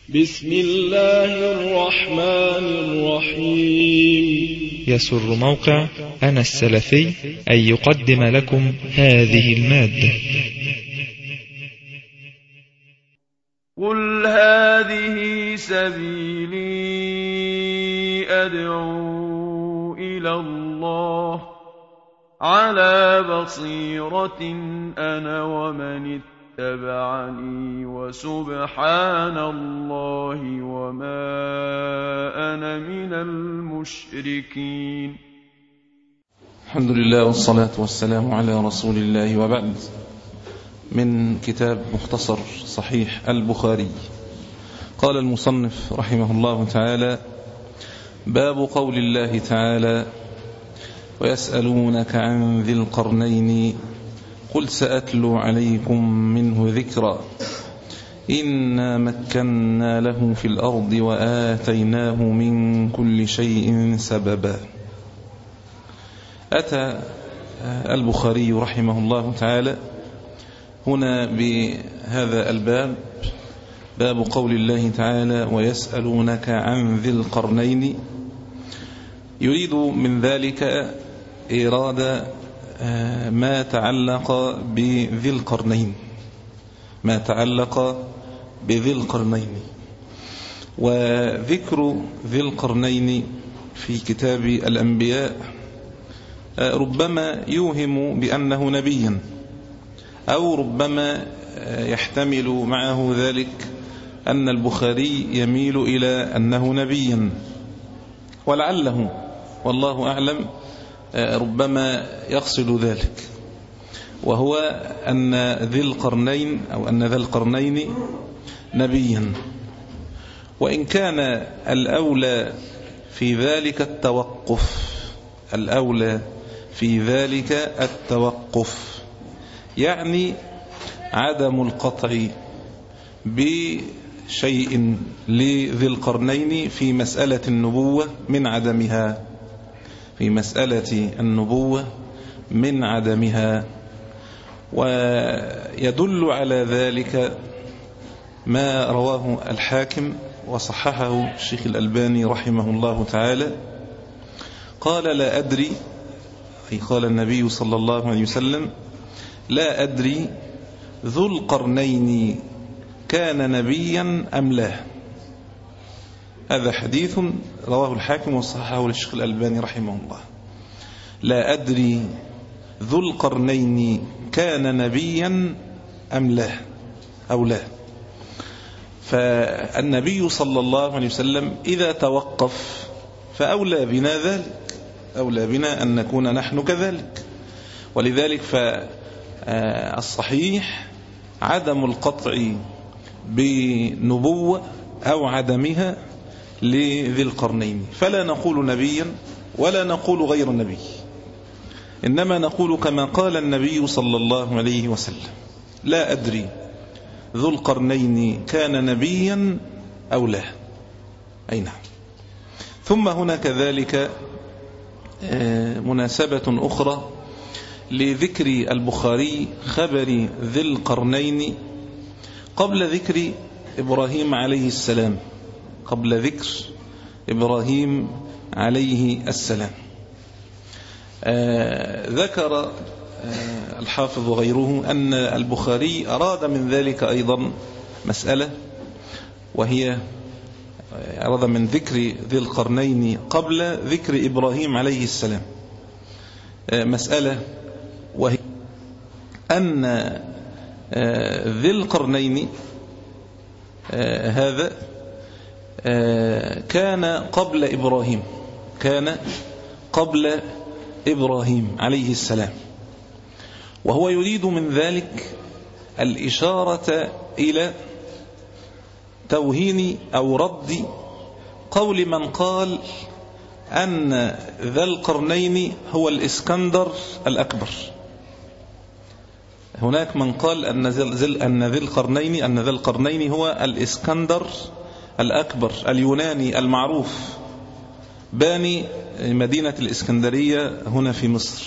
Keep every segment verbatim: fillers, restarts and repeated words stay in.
بسم الله الرحمن الرحيم. يسر موقع أنا السلفي أن يقدم لكم هذه المادة. قل هذه سبيلي أدعو إلى الله على بصيرة أنا ومن اتبعني وسبحان الله وما أنا من المشركين. الحمد لله والصلاة والسلام على رسول الله، وبعد. من كتاب مختصر صحيح البخاري، قال المصنف رحمه الله تعالى: باب قول الله تعالى: ويسألونك عن ذي القرنين قل سأتلو عليكم منه ذكرا إنا مكنا له في الأرض وآتيناه من كل شيء سببا. أتى البخاري رحمه الله تعالى هنا بهذا الباب، باب قول الله تعالى: ويسألونك عن ذي القرنين، يريد من ذلك إيراد ما تعلق بذي القرنين ما تعلق بذي القرنين وذكر ذي القرنين في كتاب الأنبياء ربما يوهم بأنه نبيا، أو ربما يحتمل معه ذلك أن البخاري يميل إلى أنه نبيا، ولعله والله أعلم ربما يقصد ذلك، وهو أن ذي القرنين أو أن ذا القرنين نبيا، وإن كان الأولى في ذلك التوقف الأولى في ذلك التوقف يعني عدم القطع بشيء لذي القرنين في مسألة النبوة من عدمها في مسألة النبوة من عدمها ويدل على ذلك ما رواه الحاكم وصححه الشيخ الألباني رحمه الله تعالى، قال: لا أدري، أي قال النبي صلى الله عليه وسلم: لا أدري ذو القرنين كان نبيا أم لا. هذا حديث رواه الحاكم وصححه الشيخ الألباني رحمه الله. لا أدري ذو القرنين كان نبيا أم لا أو لا. فالنبي صلى الله عليه وسلم إذا توقف فأولى بنا ذلك، أولى بنا أن نكون نحن كذلك، ولذلك فالصحيح عدم القطع بنبوة أو عدمها لذي القرنين، فلا نقول نبيا ولا نقول غير نبي، إنما نقول كما قال النبي صلى الله عليه وسلم: لا أدري ذو القرنين كان نبيا أو لا. أي نعم. ثم هنا كذلك مناسبة أخرى لذكر البخاري خبر ذي القرنين قبل ذكر إبراهيم عليه السلام قبل ذكر إبراهيم عليه السلام. آه ذكر آه الحافظ وغيره أن البخاري أراد من ذلك أيضا مسألة، وهي أراد من ذكر ذي القرنين قبل ذكر إبراهيم عليه السلام آه مسألة، وهي أن آه ذي القرنين آه هذا كان قبل إبراهيم كان قبل إبراهيم عليه السلام، وهو يريد من ذلك الإشارة إلى توهين أو رد قول من قال أن ذا القرنين هو الإسكندر الأكبر. هناك من قال أن ذي القرنين أن ذا القرنين هو الإسكندر الأكبر اليوناني المعروف، باني مدينة الإسكندرية هنا في مصر،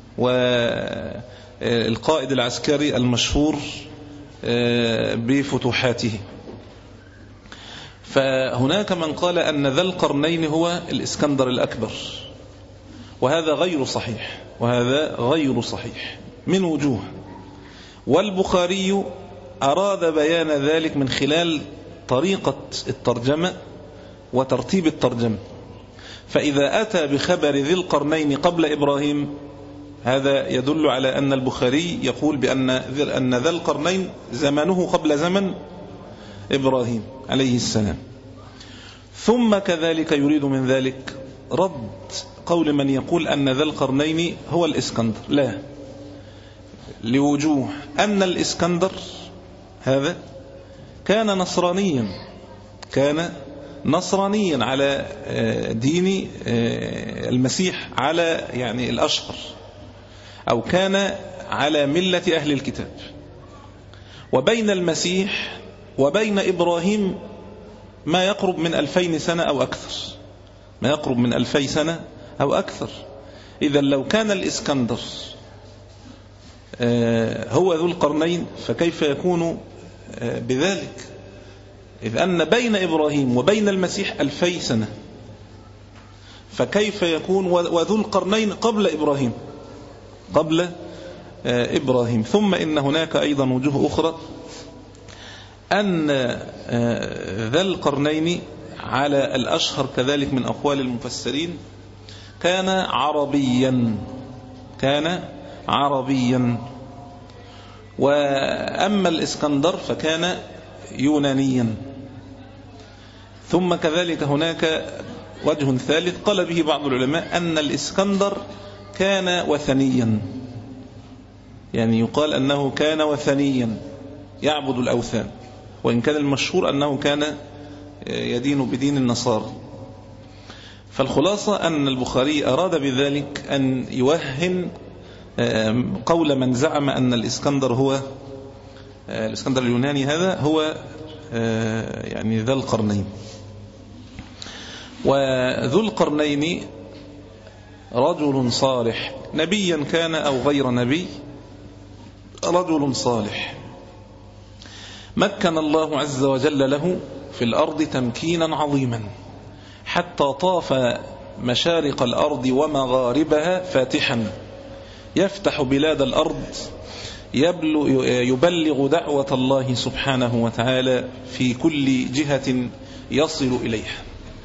والقائد العسكري المشهور بفتوحاته. فهناك من قال أن ذا القرنين هو الإسكندر الأكبر، وهذا غير صحيح، وهذا غير صحيح من وجوه. والبخاري أراد بيان ذلك من خلال طريقة الترجمة وترتيب الترجمة. فإذا أتى بخبر ذي القرنين قبل إبراهيم، هذا يدل على أن البخاري يقول بأن أن ذا القرنين زمنه قبل زمن إبراهيم عليه السلام. ثم كذلك يريد من ذلك رد قول من يقول أن ذا القرنين هو الإسكندر، لا، لوجوه أن الإسكندر هذا كان نصرانيا، كان نصرانيا على دين المسيح، على يعني الأشهر، أو كان على ملة أهل الكتاب. وبين المسيح وبين إبراهيم ما يقرب من ألفين سنة أو أكثر، ما يقرب من ألفي سنة أو أكثر. إذا لو كان الإسكندر هو ذو القرنين فكيف يكون بذلك، إذ أن بين إبراهيم وبين المسيح ألفي سنة، فكيف يكون وذو القرنين قبل إبراهيم، قبل إبراهيم. ثم إن هناك أيضا وجوه أخرى، أن ذا القرنين على الأشهر كذلك من أقوال المفسرين كان عربيا، كان عربيا. وأما الإسكندر فكان يونانيا. ثم كذلك هناك وجه ثالث قال به بعض العلماء أن الإسكندر كان وثنيا، يعني يقال أنه كان وثنيا يعبد الأوثان، وإن كان المشهور أنه كان يدين بدين النصارى. فالخلاصة أن البخاري أراد بذلك أن يوهن قول من زعم أن الإسكندر هو الإسكندر اليوناني، هذا هو يعني ذا القرنين. وذو القرنين رجل صالح، نبيا كان أو غير نبي، رجل صالح مكن الله عز وجل له في الأرض تمكينا عظيما، حتى طاف مشارق الأرض ومغاربها فاتحا، يفتح بلاد الأرض، يبلغ دعوة الله سبحانه وتعالى في كل جهة يصل إليها.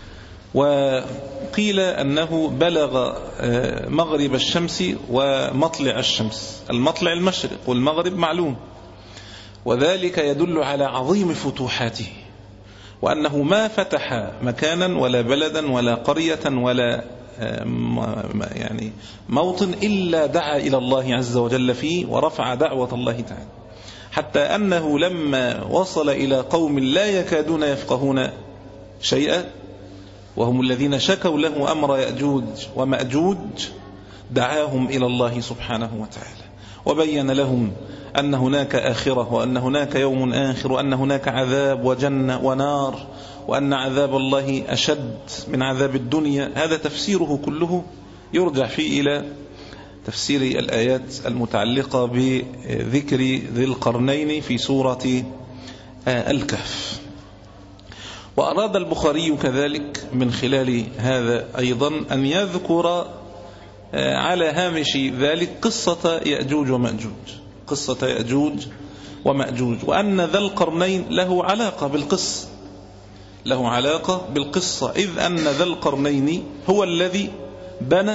وقيل أنه بلغ مغرب الشمس ومطلع الشمس، المطلع المشرق والمغرب معلوم، وذلك يدل على عظيم فتوحاته، وأنه ما فتح مكانا ولا بلدا ولا قرية ولا يعني موطن إلا دعا إلى الله عز وجل فيه ورفع دعوة الله تعالى، حتى أنه لما وصل إلى قوم لا يكادون يفقهون شيئا، وهم الذين شكوا له أمر يأجوج ومأجوج، دعاهم إلى الله سبحانه وتعالى، وبين لهم أن هناك آخرة، وأن هناك يوم آخر، وأن هناك عذاب وجنة ونار، وأن عذاب الله أشد من عذاب الدنيا. هذا تفسيره كله يرجع فيه إلى تفسير الآيات المتعلقة بذكر ذي القرنين في سورة الكهف. وأراد البخاري كذلك من خلال هذا أيضا أن يذكر على هامش ذلك قصة يأجوج ومأجوج، قصة يأجوج ومأجوج، وأن ذا القرنين له علاقة بالقصة، له علاقة بالقصة، إذ أن ذا القرنين هو الذي بنى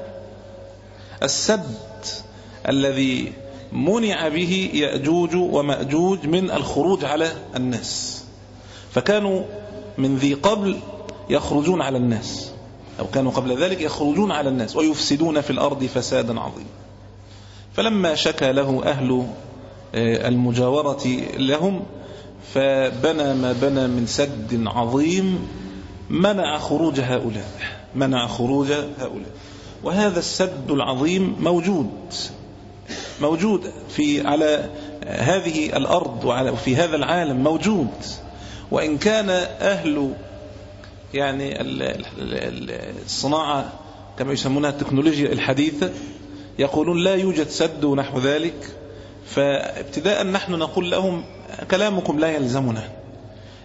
السد الذي منع به يأجوج ومأجوج من الخروج على الناس، فكانوا من ذي قبل يخرجون على الناس، أو كانوا قبل ذلك يخرجون على الناس ويفسدون في الأرض فسادا عظيما. فلما شكى له أهل المجاورة لهم فبنى ما بنى من سد عظيم منع خروج هؤلاء، منع خروج هؤلاء. وهذا السد العظيم موجود موجود في على هذه الأرض وفي هذا العالم موجود، وإن كان أهل يعني الصناعة كما يسمونها التكنولوجيا الحديثة يقولون لا يوجد سد ونحو ذلك، فابتداء نحن نقول لهم كلامكم لا يلزمنا،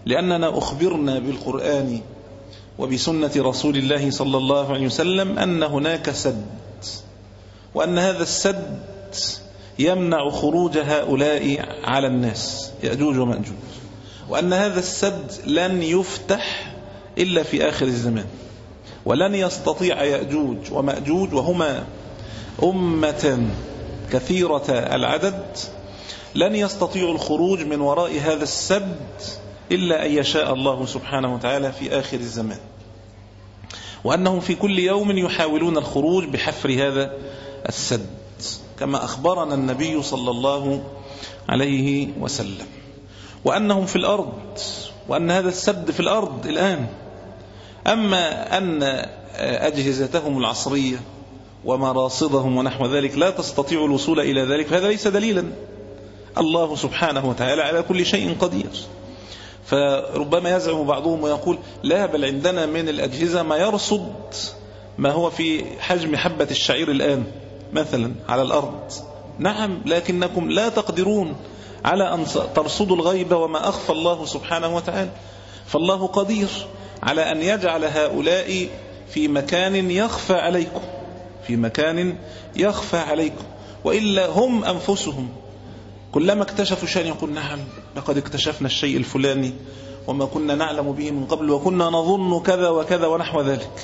لأننا أخبرنا بالقرآن وبسنة رسول الله صلى الله عليه وسلم أن هناك سد، وأن هذا السد يمنع خروج هؤلاء على الناس يأجوج ومأجوج، وأن هذا السد لن يفتح إلا في آخر الزمان، ولن يستطيع يأجوج ومأجوج وهما أمة كثيرة العدد، لن يستطيعوا الخروج من وراء هذا السد إلا أن يشاء الله سبحانه وتعالى في آخر الزمان، وأنهم في كل يوم يحاولون الخروج بحفر هذا السد كما أخبرنا النبي صلى الله عليه وسلم، وأنهم في الأرض، وأن هذا السد في الأرض الآن. أما أن أجهزتهم العصرية ومراصدهم ونحو ذلك لا تستطيع الوصول إلى ذلك، فهذا ليس دليلا. الله سبحانه وتعالى على كل شيء قدير. فربما يزعم بعضهم ويقول لا، بل عندنا من الأجهزة ما يرصد ما هو في حجم حبة الشعير الآن مثلا على الأرض. نعم، لكنكم لا تقدرون على أن ترصدوا الغيب وما أخفى الله سبحانه وتعالى. فالله قدير على أن يجعل هؤلاء في مكان يخفى عليكم، في مكان يخفى عليكم، وإلا هم أنفسهم كلما اكتشفوا شيئا يقول نعم لقد اكتشفنا الشيء الفلاني وما كنا نعلم به من قبل وكنا نظن كذا وكذا ونحو ذلك.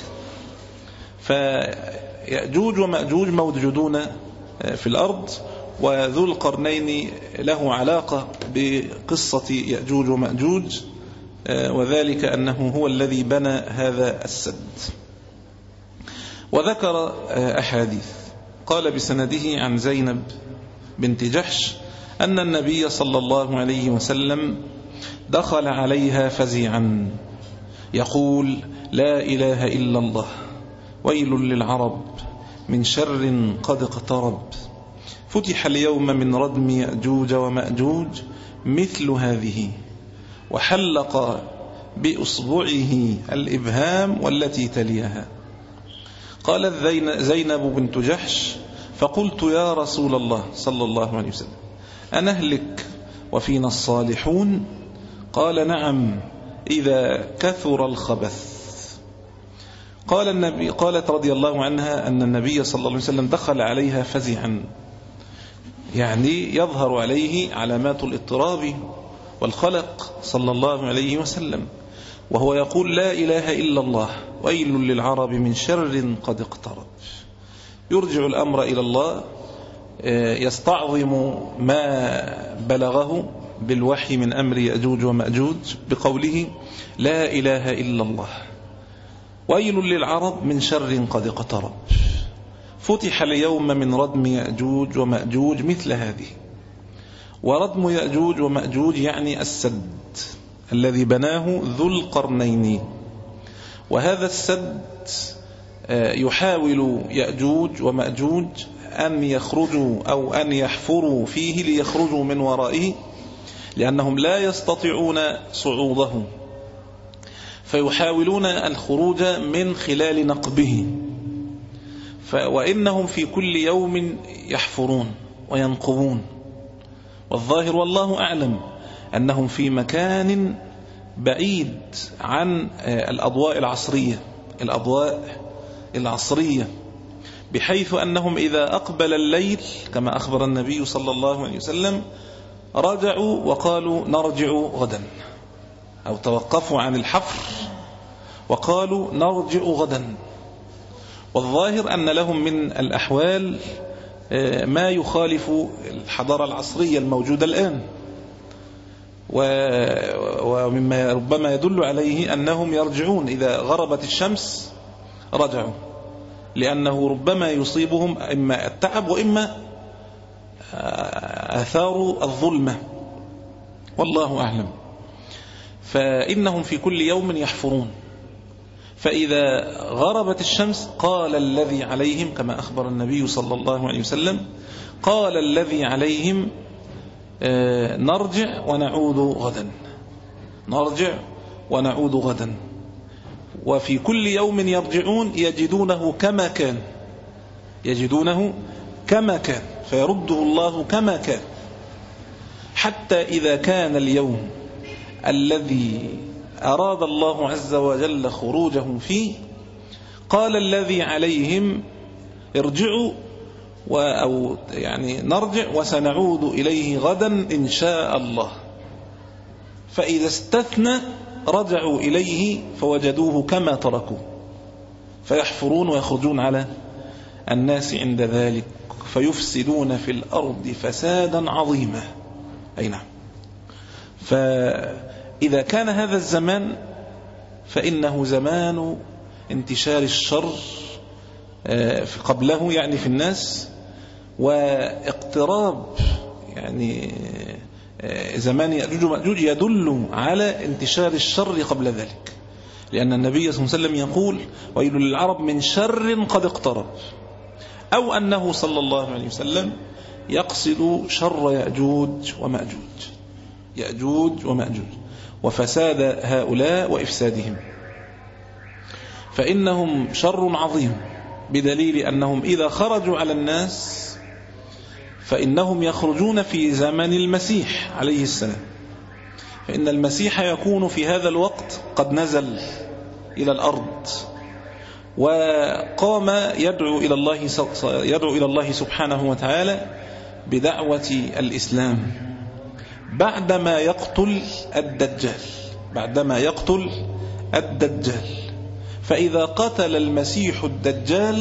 فيأجوج ومأجوج موجودون في الأرض، وذو القرنين له علاقة بقصة يأجوج ومأجوج، وذلك أنه هو الذي بنى هذا السد. وذكر أحاديث قال بسنده عن زينب بنت جحش أن النبي صلى الله عليه وسلم دخل عليها فزعا يقول لا إله إلا الله ويل للعرب من شر قد اقترب، فتح اليوم من ردم يأجوج ومأجوج مثل هذه، وحلق بأصبعه الإبهام والتي تليها. قالت زينب بنت جحش فقلت يا رسول الله صلى الله عليه وسلم أنهلك وفينا الصالحون؟ قال نعم إذا كثر الخبث. قال النبي قالت رضي الله عنها أن النبي صلى الله عليه وسلم دخل عليها فزعا، يعني يظهر عليه علامات الاضطراب والخلق صلى الله عليه وسلم، وهو يقول لا إله إلا الله ويل للعرب من شر قد اقترب. يرجع الأمر إلى الله، يستعظم ما بلغه بالوحي من أمر يأجوج ومأجوج بقوله لا إله إلا الله ويل للعرب من شر قد اقترب، فتح اليوم من ردم يأجوج ومأجوج مثل هذه. وردم يأجوج ومأجوج يعني السد الذي بناه ذو القرنين، وهذا السد يحاول يأجوج ومأجوج أن يخرجوا أو أن يحفروا فيه ليخرجوا من ورائه، لأنهم لا يستطيعون صعوده، فيحاولون الخروج من خلال نقبه. وإنهم في كل يوم يحفرون وينقبون، والظاهر والله أعلم أنهم في مكان بعيد عن الأضواء العصرية الأضواء العصرية بحيث أنهم إذا أقبل الليل كما أخبر النبي صلى الله عليه وسلم رجعوا وقالوا نرجع غدا، أو توقفوا عن الحفر وقالوا نرجع غدا. والظاهر أن لهم من الأحوال ما يخالف الحضارة العصرية الموجودة الآن، ومما ربما يدل عليه أنهم يرجعون إذا غربت الشمس رجعوا، لأنه ربما يصيبهم إما التعب وإما آثار الظلمة، والله أعلم. فإنهم في كل يوم يحفرون، فإذا غربت الشمس قال الذي عليهم كما أخبر النبي صلى الله عليه وسلم قال الذي عليهم نرجع ونعود غدا، نرجع ونعود غدا. وفي كل يوم يرجعون يجدونه كما كان، يجدونه كما كان فيرده الله كما كان، حتى إذا كان اليوم الذي أراد الله عز وجل خروجهم فيه، قال الذي عليهم ارجعوا أو يعني نرجع وسنعود إليه غدا إن شاء الله. فإذا استثنى رجعوا إليه فوجدوه كما تركوه، فيحفرون ويخرجون على الناس عند ذلك فيفسدون في الأرض فسادا عظيما. أي نعم. فإذا كان هذا الزمان فإنه زمان انتشار الشر قبله يعني في الناس، واقتراب يعني زمان يأجوج ومأجوج يدل على انتشار الشر قبل ذلك، لأن النبي صلى الله عليه وسلم يقول ويل للعرب من شر قد اقترب، أو أنه صلى الله عليه وسلم يقصد شر يأجوج ومأجوج يأجوج ومأجوج وفساد هؤلاء وإفسادهم، فإنهم شر عظيم، بدليل أنهم إذا خرجوا على الناس فإنهم يخرجون في زمن المسيح عليه السلام، فإن المسيح يكون في هذا الوقت قد نزل إلى الأرض وقام يدعو إلى الله يدعو إلى الله سبحانه وتعالى بدعوة الإسلام بعدما يقتل الدجال بعدما يقتل الدجال فإذا قتل المسيح الدجال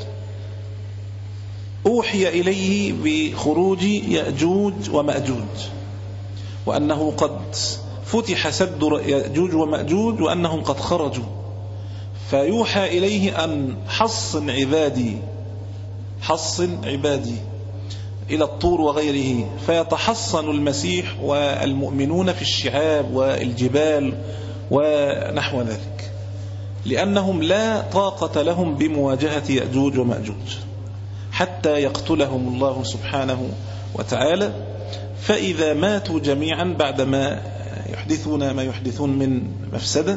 أوحي إليه بخروج يأجوج ومأجوج، وأنه قد فتح سد يأجوج ومأجوج وأنهم قد خرجوا، فيوحى إليه أن حصن عبادي حصن عبادي إلى الطور وغيره، فيتحصن المسيح والمؤمنون في الشعاب والجبال ونحو ذلك، لأنهم لا طاقة لهم بمواجهة يأجوج ومأجوج حتى يقتلهم الله سبحانه وتعالى. فإذا ماتوا جميعا بعدما يحدثون ما يحدثون من مفسدة،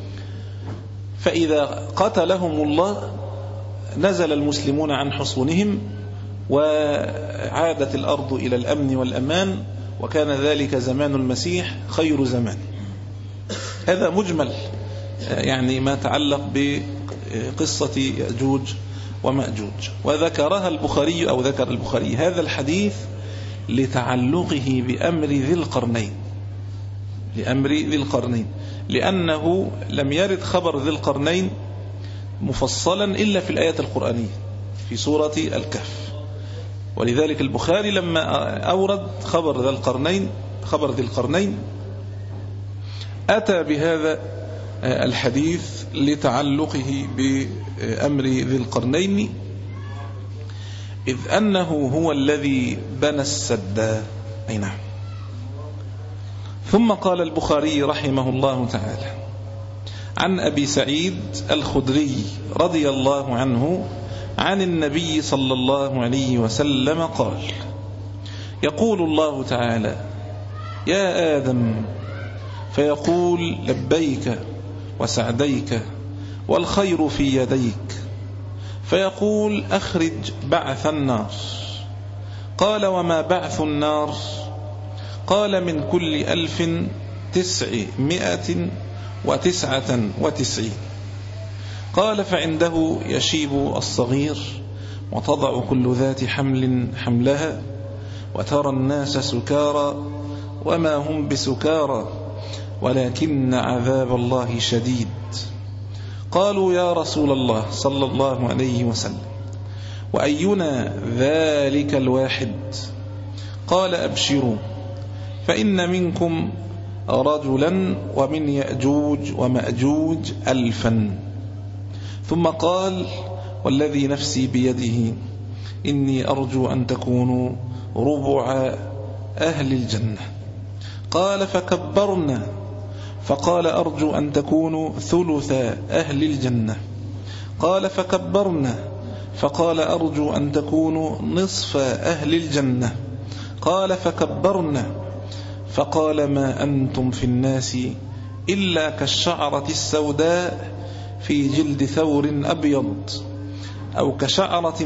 فإذا قتلهم الله نزل المسلمون عن حصونهم وعادت الأرض إلى الأمن والأمان، وكان ذلك زمان المسيح خير زمان. هذا مجمل يعني ما تعلق بقصة يأجوج ومأجوج، وذكرها البخاري أو ذكر البخاري هذا الحديث لتعلقه بأمر ذي القرنين لأمر ذي القرنين لأنه لم يرد خبر ذي القرنين مفصلا إلا في الآية القرآنية في سورة الكهف، ولذلك البخاري لما أورد خبر ذي القرنين خبر ذي القرنين أتى بهذا الحديث لتعلقه بأمر ذي القرنين، إذ أنه هو الذي بنى السد. أي نعم. ثم قال البخاري رحمه الله تعالى عن أبي سعيد الخدري رضي الله عنه عن النبي صلى الله عليه وسلم قال: يقول الله تعالى: يا آدم، فيقول: لبيك وسعديك والخير في يديك، فيقول: أخرج بعث النار. قال: وما بعث النار؟ قال: من كل ألف تسعمائة وتسعة وتسعين. قال: فعنده يشيب الصغير، وتضع كل ذات حمل حملها، وترى الناس سكارى وما هم بسكارى ولكن عذاب الله شديد. قالوا: يا رسول الله صلى الله عليه وسلم، وأينا ذلك الواحد؟ قال: أبشروا، فإن منكم رجلا ومن يأجوج ومأجوج ألفا. ثم قال: والذي نفسي بيده إني أرجو أن تكونوا ربع أهل الجنة. قال: فكبرنا، فقال: أرجو أن تكونوا ثلث أهل الجنة. قال: فكبرنا، فقال: أرجو أن تكونوا نصف أهل الجنة. قال: فكبرنا، فقال: ما أنتم في الناس إلا كالشعرة السوداء في جلد ثور أبيض، أو كشعرة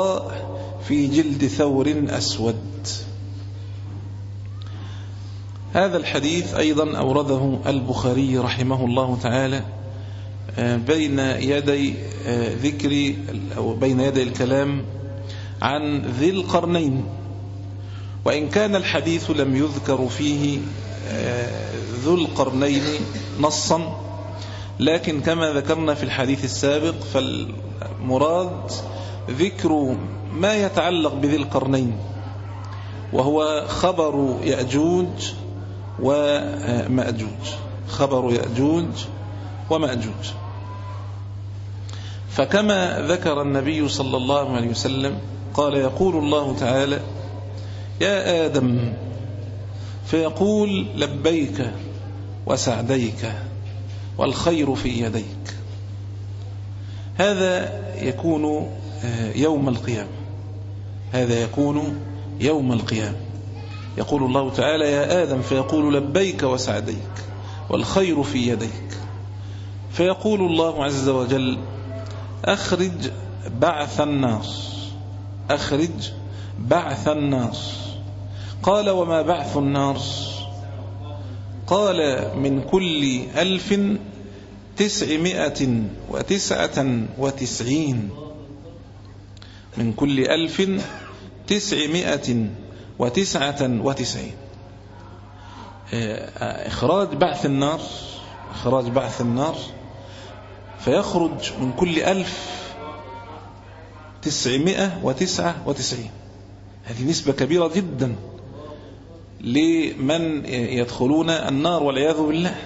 بيضاء في جلد ثور أسود. هذا الحديث أيضا أورده البخاري رحمه الله تعالى بين يدي ذكر أو بين يدي الكلام عن ذي القرنين، وإن كان الحديث لم يذكر فيه ذو القرنين نصا، لكن كما ذكرنا في الحديث السابق فالمراد ذكر ما يتعلق بذي القرنين، وهو خبر يأجوج ومأجوج، خبر يأجوج ومأجوج. فكما ذكر النبي صلى الله عليه وسلم قال: يقول الله تعالى: يا آدم، فيقول: لبيك وسعديك والخير في يديك. هذا يكون يوم القيامة، هذا يكون يوم القيامة. يقول الله تعالى: يا آدم، فيقول: لبيك وسعديك والخير في يديك. فيقول الله عز وجل: أخرج بعث الناس، أخرج بعث الناس. قال: وما بعث الناس؟ قال: من كل ألف تسعمائة وتسعة وتسعين، من كل ألف تسعمائة وتسعة وتسعين. إخراج بعث النار، إخراج بعث النار، فيخرج من كل ألف تسعمائة وتسعة وتسعين. هذه نسبة كبيرة جدا لمن يدخلون النار والعياذ بالله.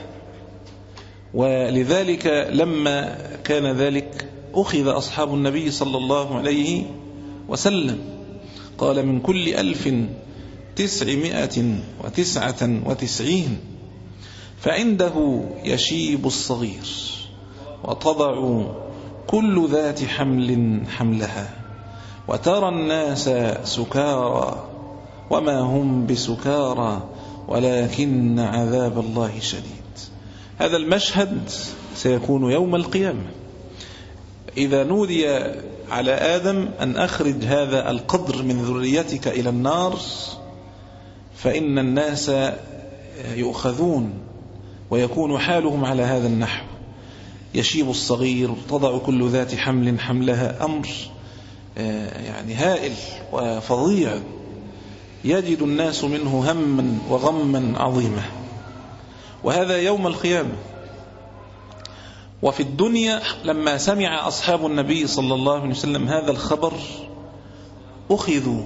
ولذلك لما كان ذلك أخذ أصحاب النبي صلى الله عليه وسلم، قال: من كل ألف تسعمائة وتسعة وتسعين. فعنده يشيب الصغير وتضع كل ذات حمل حملها، وترى الناس سكارى وما هم بسكارى ولكن عذاب الله شديد. هذا المشهد سيكون يوم القيامة. إذا نودي على آدم أن أخرج هذا القدر من ذريتك إلى النار، فإن الناس يؤخذون ويكون حالهم على هذا النحو: يشيب الصغير، تضع كل ذات حمل حملها. أمر يعني هائل وفظيع، يجد الناس منه هما وغما عظيما. وهذا يوم القيامة. وفي الدنيا لما سمع أصحاب النبي صلى الله عليه وسلم هذا الخبر أخذوا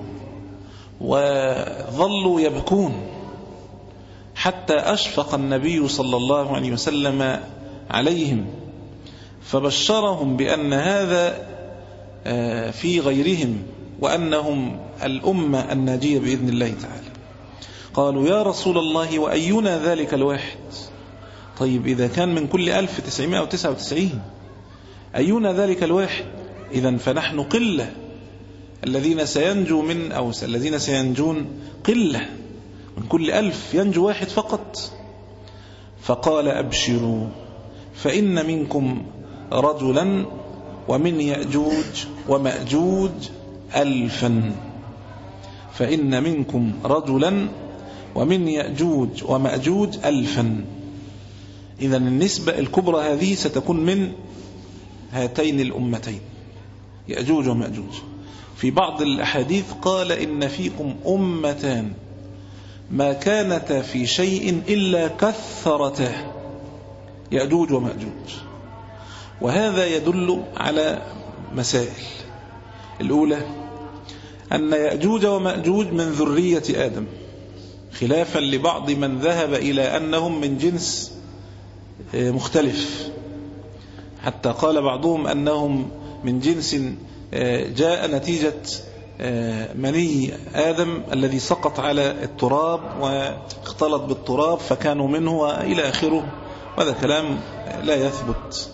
وظلوا يبكون، حتى أشفق النبي صلى الله عليه وسلم عليهم، فبشرهم بأن هذا في غيرهم، وأنهم الأمة الناجية بإذن الله تعالى. قالوا: يا رسول الله، وأينا ذلك الواحد؟ طيب إذا كان من كل ألف تسعمائة وتسعة وتسعين، أينا ذلك الواحد؟ إذن فنحن قلة، الذين سينجو من أو الذين سينجون قلة، من كل ألف ينجو واحد فقط. فقال: أبشروا، فإن منكم رجلا ومن يأجوج ومأجوج ألفا، فإن منكم رجلا ومن يأجوج ومأجوج ألفا. إذن النسبة الكبرى هذه ستكون من هاتين الأمتين، يأجوج ومأجوج. في بعض الأحاديث قال: إن فيكم أمتان ما كانتا في شيء إلا كثرتا، يأجوج ومأجوج. وهذا يدل على مسائل. الأولى أن يأجوج ومأجوج من ذرية آدم، خلافا لبعض من ذهب إلى أنهم من جنس مختلف، حتى قال بعضهم أنهم من جنس جاء نتيجة مني آدم الذي سقط على التراب واختلط بالتراب فكانوا منه وإلى آخره. وهذا كلام لا يثبت.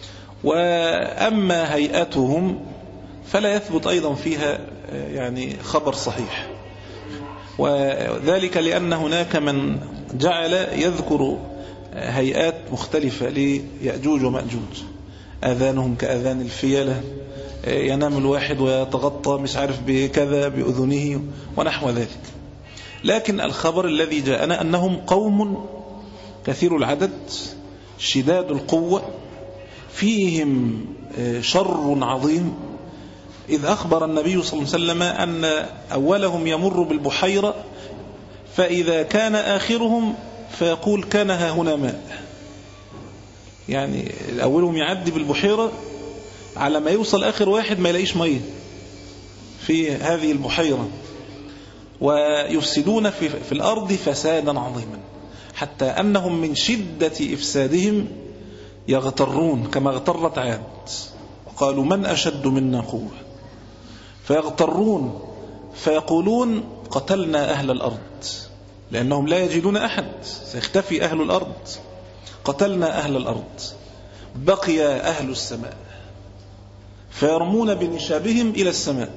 وأما هيئتهم فلا يثبت أيضا فيها يعني خبر صحيح، وذلك لأن هناك من جعل يذكر هيئات مختلفة ليأجوج ومأجوج، آذانهم كآذان الفيلة، ينام الواحد ويتغطى مش عارف بكذا بأذنه ونحو ذلك. لكن الخبر الذي جاءنا أنهم قوم كثير العدد شداد القوة فيهم شر عظيم. إذ أخبر النبي صلى الله عليه وسلم أن أولهم يمر بالبحيرة فإذا كان آخرهم فيقول كان ها هنا ماء، يعني أولهم يعدي بالبحيرة على ما يوصل آخر واحد ما يلاقيش مية في هذه البحيرة، ويفسدون في, في الأرض فسادا عظيما، حتى أنهم من شدة إفسادهم يغترون كما اغترت عاد، وقالوا من أشد منا قوة، فيغترون فيقولون قتلنا أهل الأرض، لأنهم لا يجدون أحد، سيختفي أهل الأرض، قتلنا أهل الأرض بقي أهل السماء، فيرمون بنشابهم إلى السماء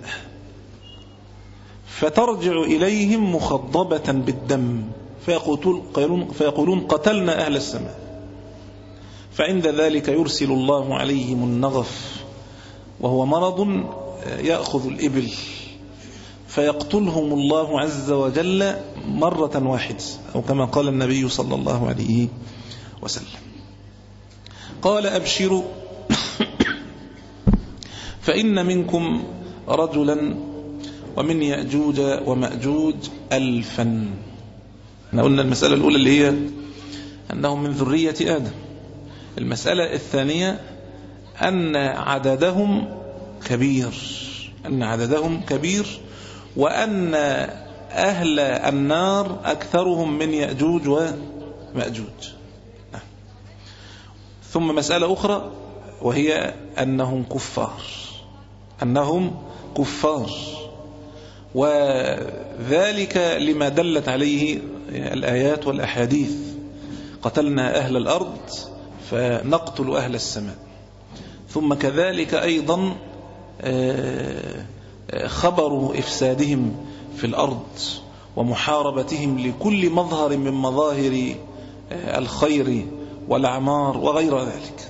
فترجع إليهم مخضبة بالدم فيقولون, فيقولون قتلنا أهل السماء. فعند ذلك يرسل الله عليهم النغف وهو مرض يأخذ الإبل فيقتلهم الله عز وجل مرة واحدة، أو كما قال النبي صلى الله عليه وسلم. قال أبشروا فإن منكم رجلا ومن يأجوج ومأجوج ألفا. احنا قلنا المسألة الأولى اللي هي أنهم من ذرية آدم. المسألة الثانية أن عددهم كبير، أن عددهم كبير وأن أهل النار أكثرهم من يأجوج ومأجوج. ثم مسألة أخرى وهي أنهم كفار، أنهم كفار، وذلك لما دلت عليه الآيات والأحاديث، قتلنا أهل الأرض فنقتل أهل السماء. ثم كذلك أيضا خبر إفسادهم في الأرض ومحاربتهم لكل مظهر من مظاهر الخير والأعمار وغير ذلك.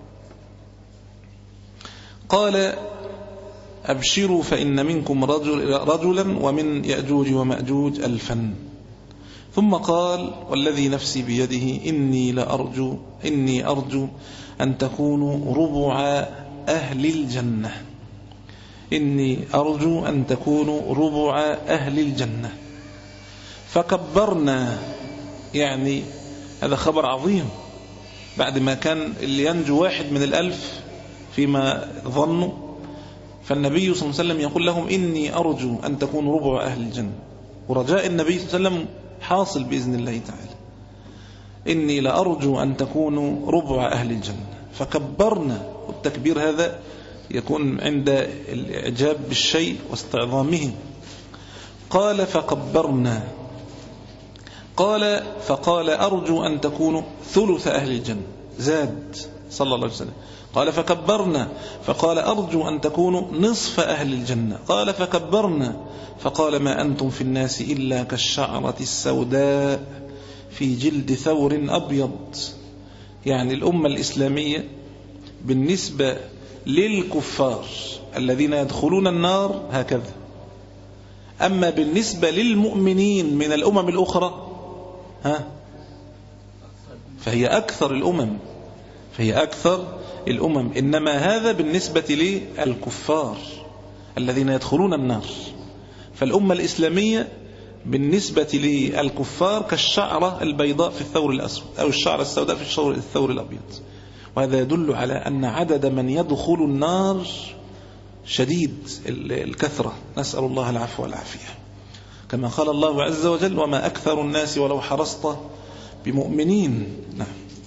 قال أبشروا فإن منكم رجل رجلا ومن يأجوج ومأجوج ألفا. ثم قال والذي نفسي بيده إني لأرجو إني أرجو أن تكونوا ربع أهل الجنة، إني أرجو أن تكونوا ربع أهل الجنة. فكبرنا، يعني هذا خبر عظيم، بعد ما كان اللي ينجو واحد من الألف فيما ظنوا، فالنبي صلى الله عليه وسلم يقول لهم إني أرجو أن تكونوا ربع أهل الجنة، ورجاء النبي صلى الله عليه وسلم حاصل بإذن الله تعالى. إني لأرجو أن تكونوا ربع أهل الجنة. فكبرنا، والتكبير هذا يكون عند الإعجاب بالشيء واستعظامه. قال فكبرنا. قال فقال أرجو أن تكونوا ثلث أهل الجنة، زاد صلى الله عليه وسلم. قال فكبرنا. فقال أرجو أن تكونوا نصف أهل الجنة. قال فكبرنا. فقال ما أنتم في الناس إلا كالشعرة السوداء في جلد ثور أبيض. يعني الأمة الإسلامية بالنسبة للكفار الذين يدخلون النار هكذا، أما بالنسبة للمؤمنين من الأمم الأخرى ها فهي أكثر الأمم فهي أكثر الأمم إنما هذا بالنسبة للكفار الذين يدخلون النار. فالأمة الإسلامية بالنسبة للكفار كالشعرة البيضاء في الثور الأسود، أو الشعرة السوداء في الثور الأبيض. وهذا يدل على أن عدد من يدخل النار شديد الكثرة، نسأل الله العفو والعافية، كما قال الله عز وجل وما أكثر الناس ولو حرصت بمؤمنين. نعم.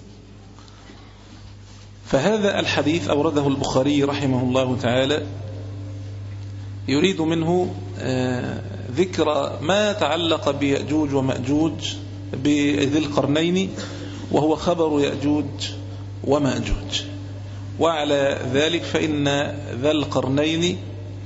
فهذا الحديث أورده البخاري رحمه الله تعالى يريد منه ذكر ما تعلق بيأجوج ومأجوج بذي القرنين، وهو خبر يأجوج ومأجوج. وعلى ذلك فإن ذا القرنين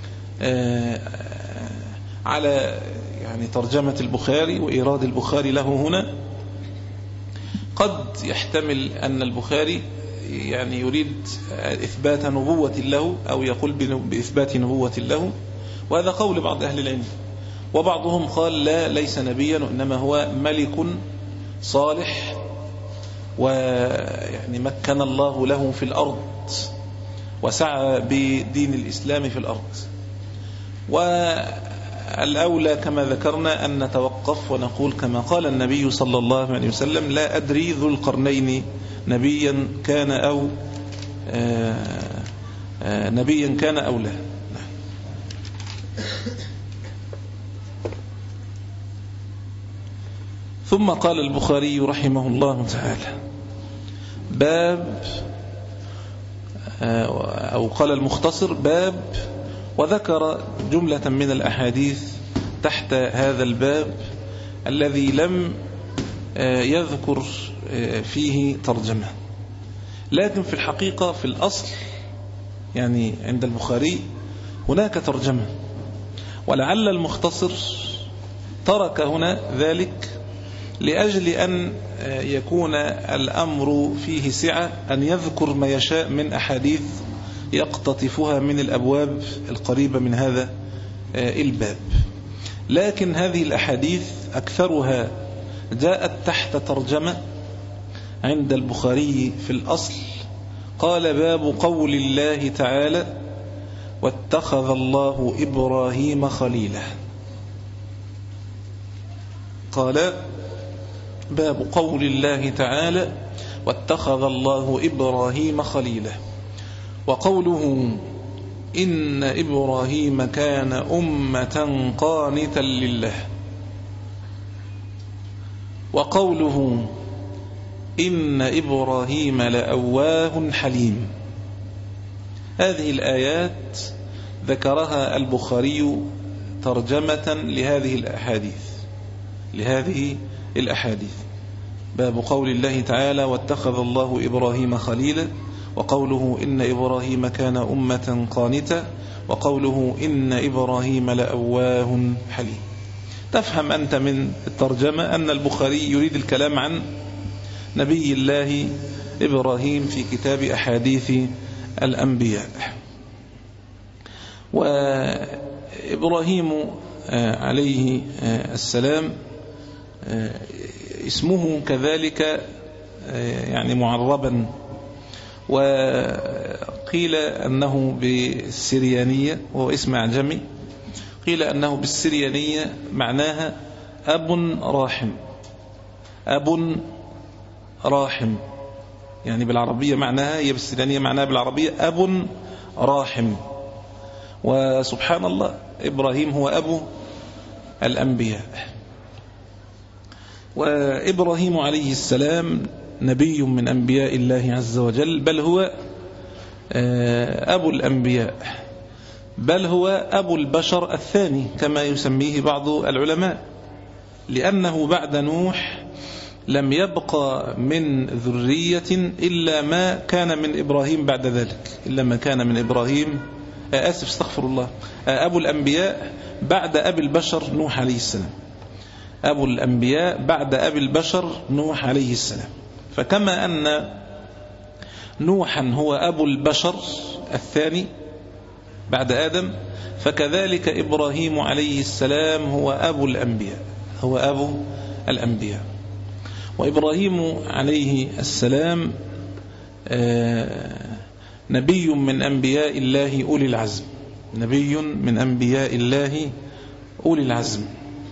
على يعني ترجمة البخاري وإيراد البخاري له هنا قد يحتمل أن البخاري يعني يريد إثبات نبوة له، أو يقول بإثبات نبوة له، وهذا قول بعض أهل العلم. وبعضهم قال لا ليس نبيا وإنما هو ملك صالح ويعني مكن الله له في الأرض وسعى بدين الإسلام في الأرض. والأولى كما ذكرنا أن نتوقف ونقول كما قال النبي صلى الله عليه وسلم لا أدري ذو القرنين نبيا كان أو آآ آآ نبيا كان أو لا. ثم قال البخاري رحمه الله تعالى باب أو قال المختصر باب وذكر جملة من الأحاديث تحت هذا الباب الذي لم يذكر فيه ترجمة، لكن في الحقيقة في الأصل يعني عند البخاري هناك ترجمة، ولعل المختصر ترك هنا ذلك لأجل أن يكون الأمر فيه سعة أن يذكر ما يشاء من أحاديث يقتطفها من الأبواب القريبة من هذا الباب. لكن هذه الأحاديث أكثرها جاءت تحت ترجمة عند البخاري في الأصل. قال باب قول الله تعالى واتخذ الله إبراهيم خليلا. قال باب قول الله تعالى واتخذ الله إبراهيم خليلا، وقوله إن إبراهيم كان أمة قانتا لله، وقوله إن إبراهيم لأواه حليم. هذه الآيات ذكرها البخاري ترجمة لهذه الأحاديث لهذه الأحاديث باب قول الله تعالى واتخذ الله إبراهيم خليلا، وقوله إن إبراهيم كان أمة قانتا، وقوله إن إبراهيم لأواه حليم. تفهم أنت من الترجمة أن البخاري يريد الكلام عن نبي الله إبراهيم في كتاب أحاديث الأنبياء. وإبراهيم عليه السلام اسمه كذلك يعني معربا، وقيل أنه بالسريانية وهو اسم أعجمي، قيل أنه بالسريانية معناها أب راحم، أب راحم يعني بالعربية معناها هي بالسريانية معناها بالعربية أب راحم. وسبحان الله إبراهيم هو أبو الأنبياء. وإبراهيم عليه السلام نبي من أنبياء الله عز وجل، بل هو أبو الأنبياء، بل هو أبو البشر الثاني كما يسميه بعض العلماء، لأنه بعد نوح لم يبقى من ذرية إلا ما كان من إبراهيم بعد ذلك، إلا ما كان من إبراهيم آسف استغفر الله أبو الأنبياء بعد أبي البشر نوح عليه السلام، أبو الأنبياء بعد أبي البشر نوح عليه السلام. فكما أن نوحا هو أبو البشر الثاني بعد آدم، فكذلك إبراهيم عليه السلام هو أبو الأنبياء، هو أبو الأنبياء. وإبراهيم عليه السلام نبي من أنبياء الله أولي العزم، نبي من أنبياء الله أولي العزم.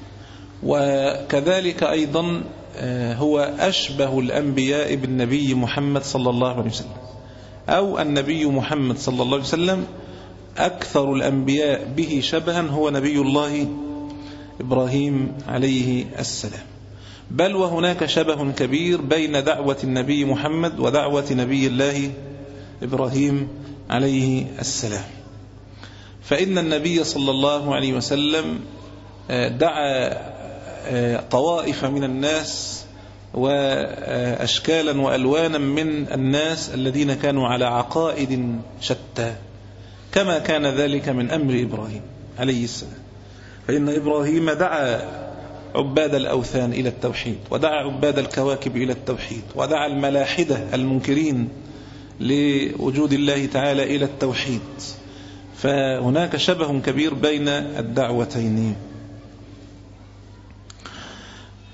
وكذلك أيضا هو أشبه الأنبياء بالنبي محمد صلى الله عليه وسلم، أو النبي محمد صلى الله عليه وسلم أكثر الأنبياء به شبها هو نبي الله إبراهيم عليه السلام. بل وهناك شبه كبير بين دعوة النبي محمد ودعوة نبي الله إبراهيم عليه السلام. فإن النبي صلى الله عليه وسلم دعا طوائف من الناس وأشكالا وألوانا من الناس الذين كانوا على عقائد شتى، كما كان ذلك من أمر إبراهيم عليه السلام. فإن إبراهيم دعا عباد الأوثان إلى التوحيد، ودعا عباد الكواكب إلى التوحيد، ودعا الملاحدة المنكرين لوجود الله تعالى إلى التوحيد. فهناك شبه كبير بين الدعوتين.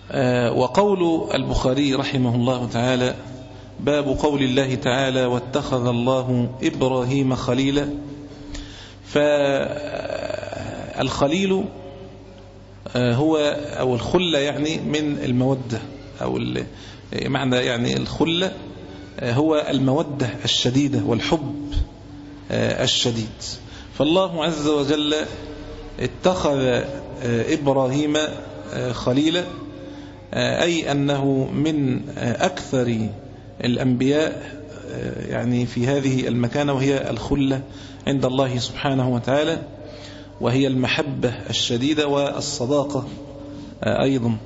وقول البخاري رحمه الله تعالى: باب قول الله تعالى: واتخذ الله إبراهيم خليلا. فالخليل هو أو الخلة يعني من المودة، أو معنى يعني الخلة هو المودة الشديدة والحب الشديد. فالله عز وجل اتخذ إبراهيم خليلا، أي أنه من أكثر الأنبياء يعني في هذه المكانة، وهي الخلة عند الله سبحانه وتعالى، وهي المحبة الشديدة والصداقة أيضا.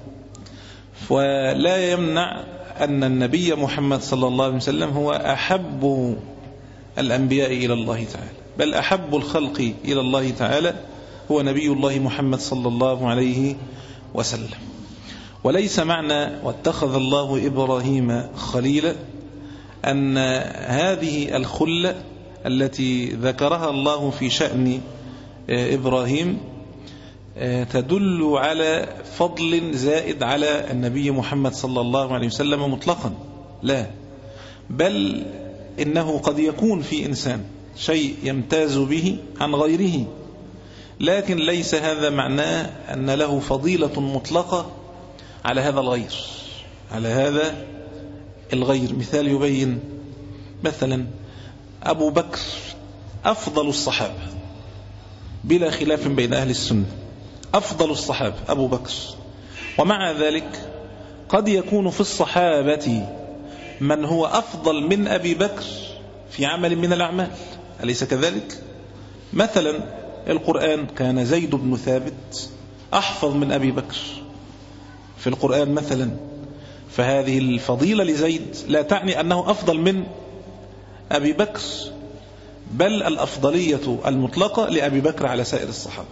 ولا يمنع أن النبي محمد صلى الله عليه وسلم هو أحب الأنبياء إلى الله تعالى، بل أحب الخلق إلى الله تعالى هو نبي الله محمد صلى الله عليه وسلم. وليس معنى واتخذ الله إبراهيم خليلا أن هذه الخلة التي ذكرها الله في شأن إبراهيم تدل على فضل زائد على النبي محمد صلى الله عليه وسلم مطلقا، لا، بل إنه قد يكون في إنسان شيء يمتاز به عن غيره، لكن ليس هذا معناه أن له فضيلة مطلقة على هذا الغير على هذا الغير. مثال يبين: مثلا أبو بكر أفضل الصحابة بلا خلاف بين أهل السنة، أفضل الصحابة أبو بكر، ومع ذلك قد يكون في الصحابة من هو أفضل من أبي بكر في عمل من الأعمال، أليس كذلك؟ مثلا القرآن، كان زيد بن ثابت أحفظ من أبي بكر في القرآن مثلا، فهذه الفضيلة لزيد لا تعني أنه أفضل من أبي بكر، بل الأفضلية المطلقة لأبي بكر على سائر الصحابة.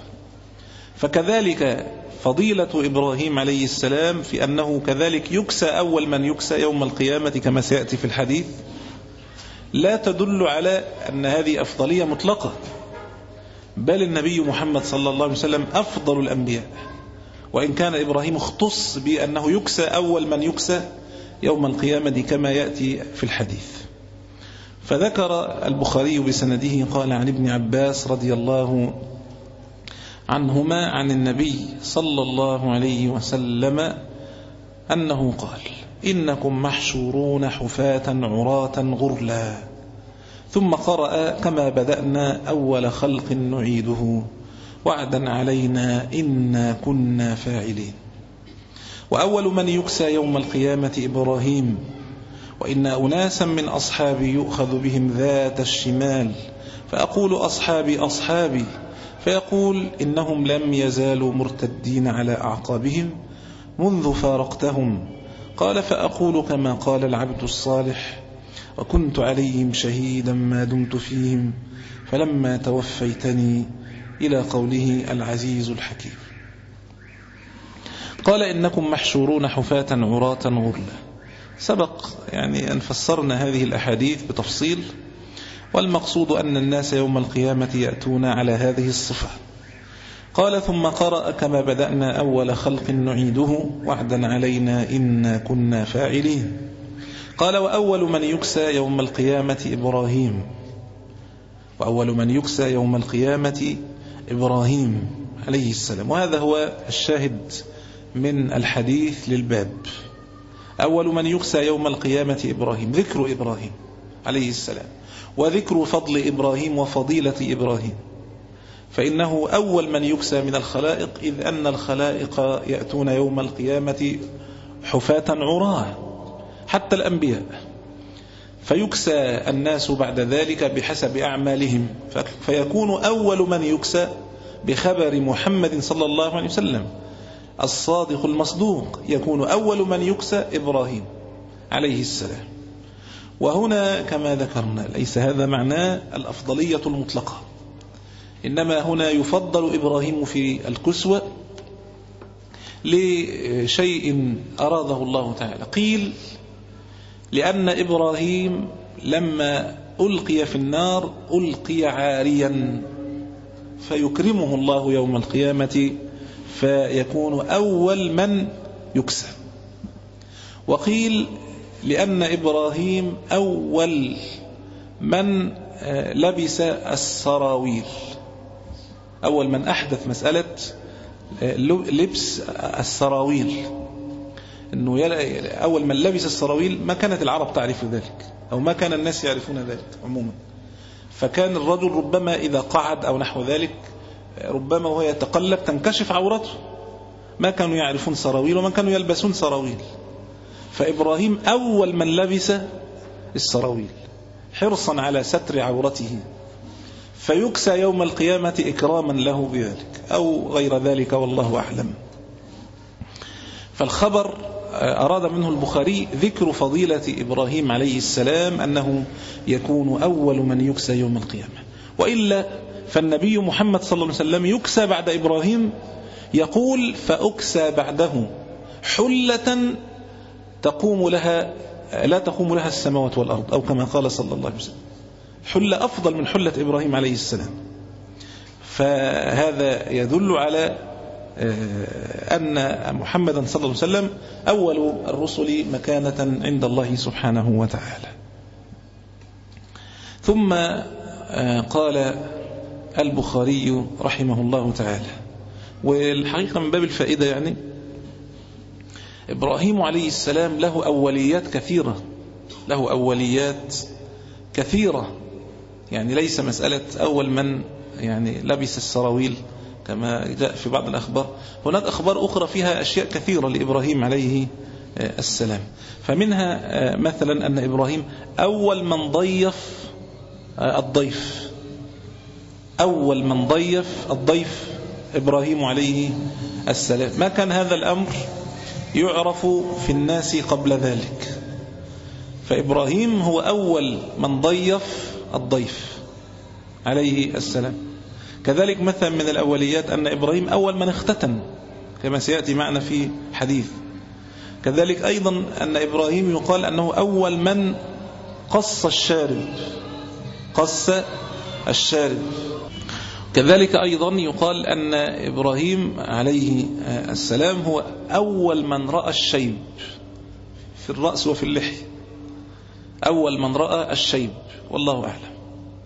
فكذلك فضيلة إبراهيم عليه السلام في أنه كذلك يكسى أول من يكسى يوم القيامة كما سيأتي في الحديث، لا تدل على أن هذه أفضلية مطلقة، بل النبي محمد صلى الله عليه وسلم أفضل الأنبياء، وإن كان إبراهيم اختص بأنه يكسى أول من يكسى يوم القيامة كما يأتي في الحديث. فذكر البخاري بسنده قال: عن ابن عباس رضي الله عنهما عن النبي صلى الله عليه وسلم أنه قال: إنكم محشورون حفاة عراة غرلا، ثم قرأ: كما بدأنا أول خلق نعيده وعدا علينا إنا كنا فاعلين. وأول من يكسى يوم القيامة إبراهيم، وإن أناسا من أصحابي يؤخذ بهم ذات الشمال، فأقول أصحابي أصحابي، فيقول إنهم لم يزالوا مرتدين على أعقابهم منذ فارقتهم. قال: فأقول كما قال العبد الصالح: وكنت عليهم شهيدا ما دمت فيهم فلما توفيتني، إلى قوله العزيز الحكيم. قال: إنكم محشورون حفاة عراة غرلا. سبق يعني أن فسرنا هذه الأحاديث بتفصيل، والمقصود أن الناس يوم القيامة يأتون على هذه الصفة. قال: ثم قرأ: كما بدأنا أول خلق نعيده وعدا علينا إنا كنا فاعلين. قال: وأول من يكسى يوم القيامة إبراهيم وأول من يكسى يوم القيامة إبراهيم عليه السلام. وهذا هو الشاهد من الحديث للباب، أول من يكسى يوم القيامة إبراهيم، ذكر إبراهيم عليه السلام، وذكر فضل إبراهيم وفضيلة إبراهيم، فإنه أول من يكسى من الخلائق، إذ أن الخلائق يأتون يوم القيامة حفاة عراة حتى الأنبياء، فيكسى الناس بعد ذلك بحسب أعمالهم، فيكون أول من يكسى بخبر محمد صلى الله عليه وسلم الصادق المصدوق، يكون أول من يكسى إبراهيم عليه السلام. وهنا كما ذكرنا ليس هذا معناه الأفضلية المطلقة، إنما هنا يفضل إبراهيم في الكسوة لشيء أراده الله تعالى. قيل لأن إبراهيم لما ألقي في النار ألقي عاريا، فيكرمه الله يوم القيامة فيكون أول من يكسى. وقيل لأن إبراهيم أول من لبس السراويل، أول من أحدث مسألة لبس السراويل، أنه أول من لبس السراويل. ما كانت العرب تعرف ذلك، أو ما كان الناس يعرفون ذلك عموما. فكان الرجل ربما إذا قعد أو نحو ذلك، ربما وهو يتقلب تنكشف عورته. ما كانوا يعرفون سراويل وما كانوا يلبسون سراويل. فإبراهيم أول من لبس السراويل حرصا على ستر عورته، فيكسى يوم القيامة إكراما له بذلك أو غير ذلك، والله أعلم. فالخبر أراد منه البخاري ذكر فضيلة إبراهيم عليه السلام، أنه يكون أول من يكسى يوم القيامة. وإلا فالنبي محمد صلى الله عليه وسلم يكسى بعد إبراهيم، يقول فأكسى بعده حلة تقوم لها لا تقوم لها السماوات والأرض، أو كما قال صلى الله عليه وسلم، حلة أفضل من حلة إبراهيم عليه السلام. فهذا يدل على أن محمدا صلى الله عليه وسلم أول الرسل مكانة عند الله سبحانه وتعالى. ثم قال البخاري رحمه الله تعالى، والحقيقة من باب الفائدة يعني، إبراهيم عليه السلام له أوليات كثيرة، له أوليات كثيرة. يعني ليس مسألة أول من يعني لبس السراويل كما جاء في بعض الأخبار، هناك أخبار أخرى فيها أشياء كثيرة لإبراهيم عليه السلام. فمنها مثلا أن إبراهيم أول من ضيف الضيف، أول من ضيف الضيف إبراهيم عليه السلام. ما كان هذا الأمر يعرف في الناس قبل ذلك، فإبراهيم هو أول من ضيف الضيف عليه السلام. كذلك مثلا من الأوليات أن إبراهيم أول من اختتن كما سيأتي معنا في حديث. كذلك أيضا أن إبراهيم يقال أنه أول من قص الشارب، قص الشارب. كذلك أيضا يقال أن إبراهيم عليه السلام هو أول من رأى الشيب في الرأس وفي اللحية، أول من رأى الشيب، والله أعلم.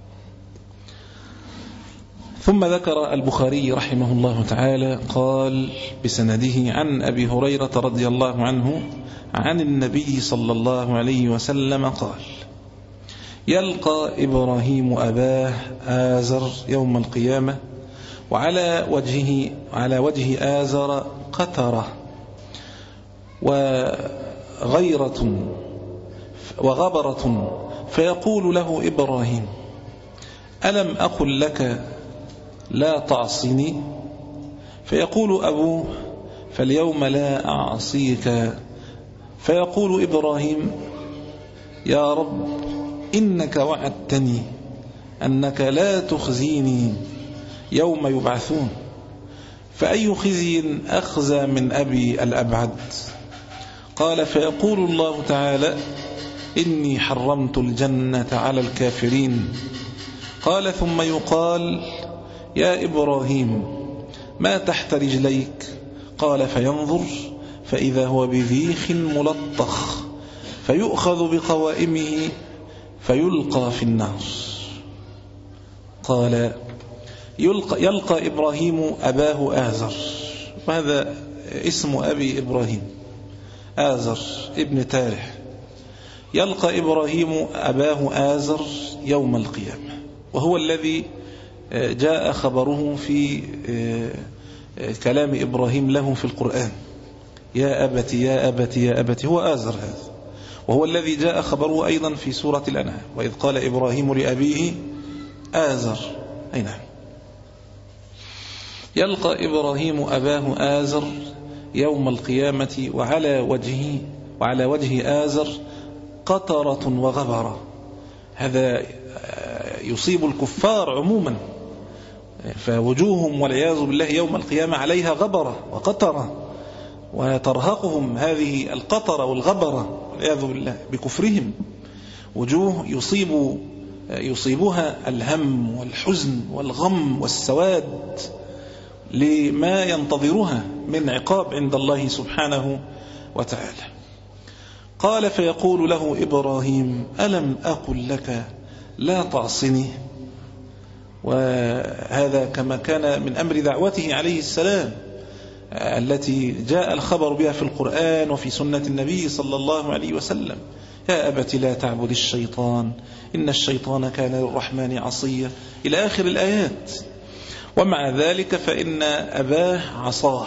ثم ذكر البخاري رحمه الله تعالى قال بسنده عن أبي هريرة رضي الله عنه عن النبي صلى الله عليه وسلم قال: يلقى إبراهيم أباه آزر يوم القيامة وعلى وجهه على وجه آزر قترة وغيرة وغبرة، فيقول له إبراهيم: ألم أقل لك لا تعصني؟ فيقول أبوه: فاليوم لا أعصيك. فيقول إبراهيم: يا رب إنك وعدتني أنك لا تخزيني يوم يبعثون، فأي خزي أخزى من أبي الأبعد؟ قال: فيقول الله تعالى: إني حرمت الجنة على الكافرين. قال: ثم يقال: يا إبراهيم ما تحت رجليك؟ قال: فينظر فإذا هو بذيخ ملطخ، فيؤخذ بقوائمه فيلقى في النار. قال: يلقى, يلقى إبراهيم أباه آزر، وهذا اسم أبي إبراهيم آزر ابن تارح. يلقى إبراهيم أباه آزر يوم القيامة، وهو الذي جاء خبره في كلام إبراهيم له في القرآن: يا أبت يا أبت يا أبت. هو آزر هذا، وهو الذي جاء خبره أيضا في سورة الأنعام: وإذ قال إبراهيم لأبيه آزر. أي نعم. يلقى إبراهيم أباه آزر يوم القيامة وعلى وجهه وعلى وجه آزر قطرة وغبرة. هذا يصيب الكفار عموما، فوجوههم والعياذ بالله يوم القيامة عليها غبرة وقطرة، وترهقهم هذه القطرة والغبرة والعياذ بالله بكفرهم. وجوه يصيب يصيبها الهم والحزن والغم والسواد لما ينتظرها من عقاب عند الله سبحانه وتعالى. قال فيقول له إبراهيم ألم أقل لك لا تعصني؟ وهذا كما كان من أمر دعوته عليه السلام التي جاء الخبر بها في القرآن وفي سنة النبي صلى الله عليه وسلم: يا أبت لا تعبد الشيطان إن الشيطان كان للرحمن عصيا، إلى آخر الآيات. ومع ذلك فإن أباه عصاه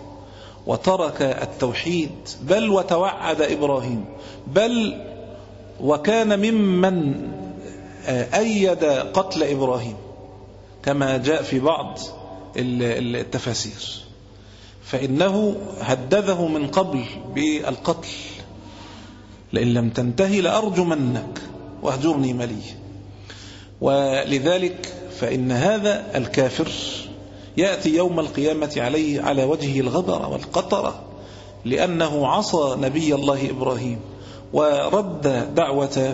وترك التوحيد، بل وتوعد إبراهيم، بل وكان ممن أيد قتل إبراهيم كما جاء في بعض التفاسير، فإنه هدده من قبل بالقتل: لئن لم تنتهي لأرجمنك واهجرني مليا. ولذلك فإن هذا الكافر يأتي يوم القيامة عليه على وجهه الغبر والقطرة، لأنه عصى نبي الله إبراهيم ورد دعوة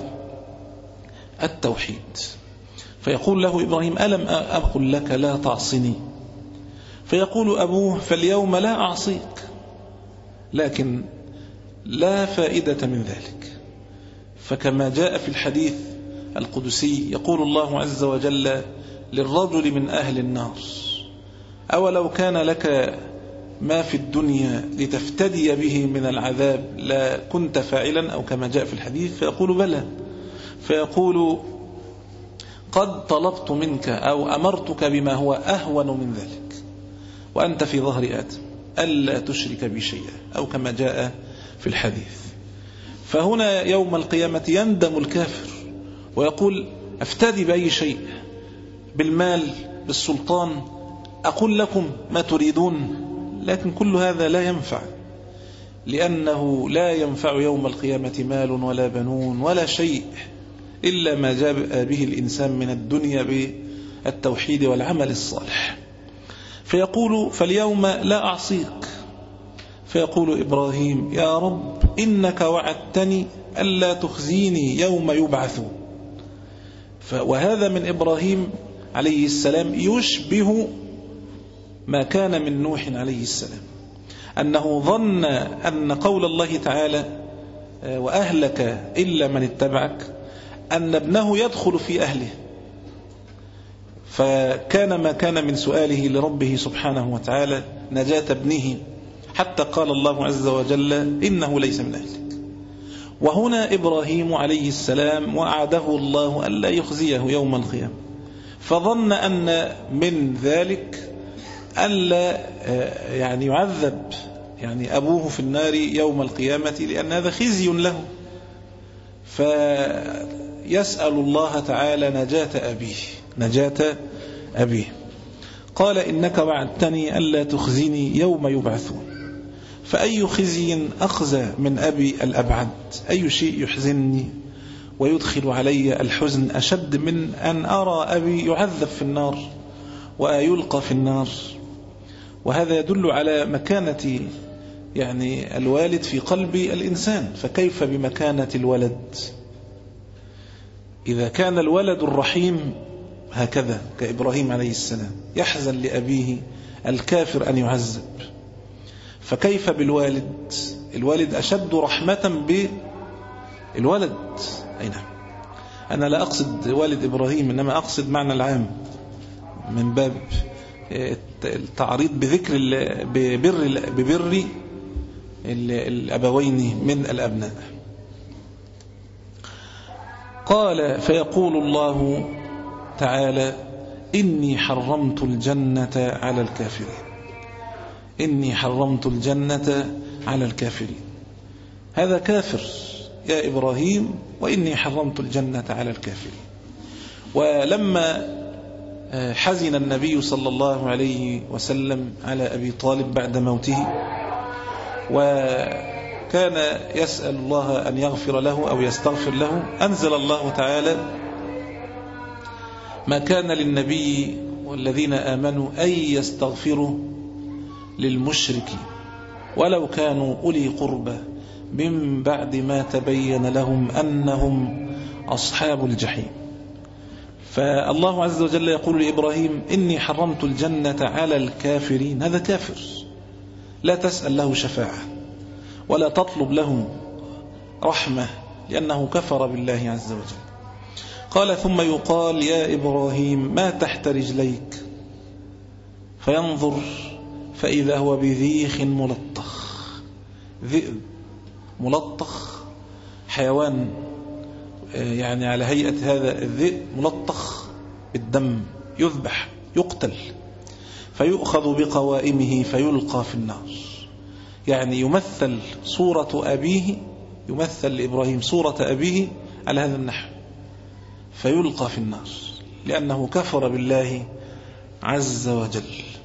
التوحيد. فيقول له إبراهيم ألم أقل لك لا تعصني؟ فيقول أبوه فاليوم لا أعصيك. لكن لا فائدة من ذلك، فكما جاء في الحديث القدسي يقول الله عز وجل للرجل من أهل النار: أولو كان لك ما في الدنيا لتفتدي به من العذاب لا كنت فاعلا، أو كما جاء في الحديث. فيقول بلى. فيقول قد طلبت منك أو أمرتك بما هو أهون من ذلك وأنت في ظهر آدم ألا تشرك بي شيئا، أو كما جاء في الحديث. فهنا يوم القيامة يندم الكافر ويقول أفتدي بأي شيء، بالمال، بالسلطان، أقول لكم ما تريدون. لكن كل هذا لا ينفع، لأنه لا ينفع يوم القيامة مال ولا بنون ولا شيء إلا ما جاء به الإنسان من الدنيا بالتوحيد والعمل الصالح. فيقول فاليوم لا أعصيك. فيقول إبراهيم يا رب إنك وعدتني ألا تخزيني يوم يبعثون. وهذا من إبراهيم عليه السلام يشبه ما كان من نوح عليه السلام، أنه ظن أن قول الله تعالى وأهلك إلا من اتبعك أن ابنه يدخل في أهله، فكان ما كان من سؤاله لربه سبحانه وتعالى نجاة ابنه، حتى قال الله عز وجل إنه ليس من أهلك. وهنا إبراهيم عليه السلام وعده الله ألا يخزيه يوم القيامة، فظن أن من ذلك ألا يعني يعذب يعني أبوه في النار يوم القيامة، لأن هذا خزي له، فيسأل الله تعالى نجاة أبيه نجاة أبيه. قال إنك وعدتني ألا تخزيني يوم يبعثون. فأي خزي أخزى من أبي الأبعد؟ أي شيء يحزنني ويدخل علي الحزن أشد من أن أرى أبي يعذب في النار ويلقى في النار؟ وهذا يدل على مكانة يعني الوالد في قلب الإنسان، فكيف بمكانة الولد؟ إذا كان الولد الرحيم هكذا كإبراهيم عليه السلام يحزن لأبيه الكافر أن يعذب، فكيف بالوالد؟ الوالد أشد رحمة بالولد. أي نعم، أنا لا أقصد والد إبراهيم، إنما أقصد معنى العام من باب التعريض بذكر ببر, ببر الأبوين من الأبناء. قال فيقول الله تعالى إني حرمت الجنة على الكافرين. إني حرمت الجنة على الكافرين. هذا كافر يا إبراهيم، وإني حرمت الجنة على الكافرين. ولما حزن النبي صلى الله عليه وسلم على أبي طالب بعد موته، وكان يسأل الله أن يغفر له أو يستغفر له، أنزل الله تعالى ما كان للنبي والذين آمنوا أن يستغفروا للمشركين ولو كانوا أولي قربى من بعد ما تبين لهم أنهم أصحاب الجحيم. فالله عز وجل يقول لإبراهيم إني حرمت الجنة على الكافرين. هذا كافر لا تسأل له شفاعة ولا تطلب له رحمة لأنه كفر بالله عز وجل. قال ثم يقال يا إبراهيم ما تحت رجليك، فينظر فإذا هو بذيخ ملطخ. ذئب ملطخ، حيوان يعني على هيئة هذا الذئب ملطخ بالدم، يذبح يقتل، فيؤخذ بقوائمه فيلقى في النار. يعني يمثل صورة أبيه، يمثل لإبراهيم صورة أبيه على هذا النحو، فيلقى في النار لأنه كفر بالله عز وجل.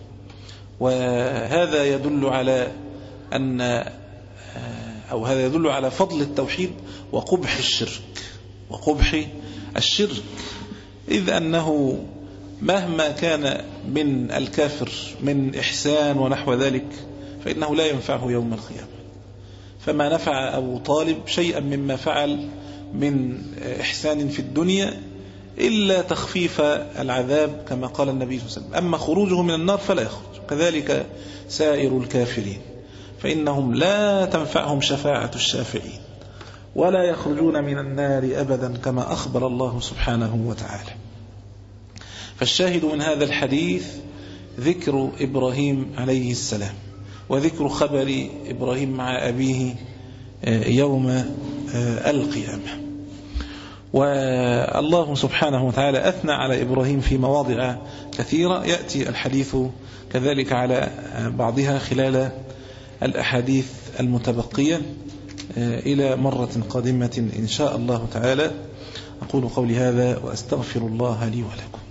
وهذا يدل على أن أو هذا يدل على فضل التوحيد وقبح الشرك وقبح الشرك إذ أنه مهما كان من الكافر من إحسان ونحو ذلك فإنه لا ينفعه يوم القيامة. فما نفع أبو طالب شيئا مما فعل من إحسان في الدنيا إلا تخفيف العذاب كما قال النبي صلى الله عليه وسلم. أما خروجه من النار فلا يخرج، كذلك سائر الكافرين فإنهم لا تنفعهم شفاعة الشافعين ولا يخرجون من النار أبدا كما أخبر الله سبحانه وتعالى. فالشاهد من هذا الحديث ذكر إبراهيم عليه السلام وذكر خبر إبراهيم مع أبيه يوم القيامة. والله سبحانه وتعالى أثنى على إبراهيم في مواضع كثيرة، يأتي الحديث كذلك على بعضها خلال الأحاديث المتبقية إلى مرة قادمة إن شاء الله تعالى. أقول قولي هذا وأستغفر الله لي ولكم.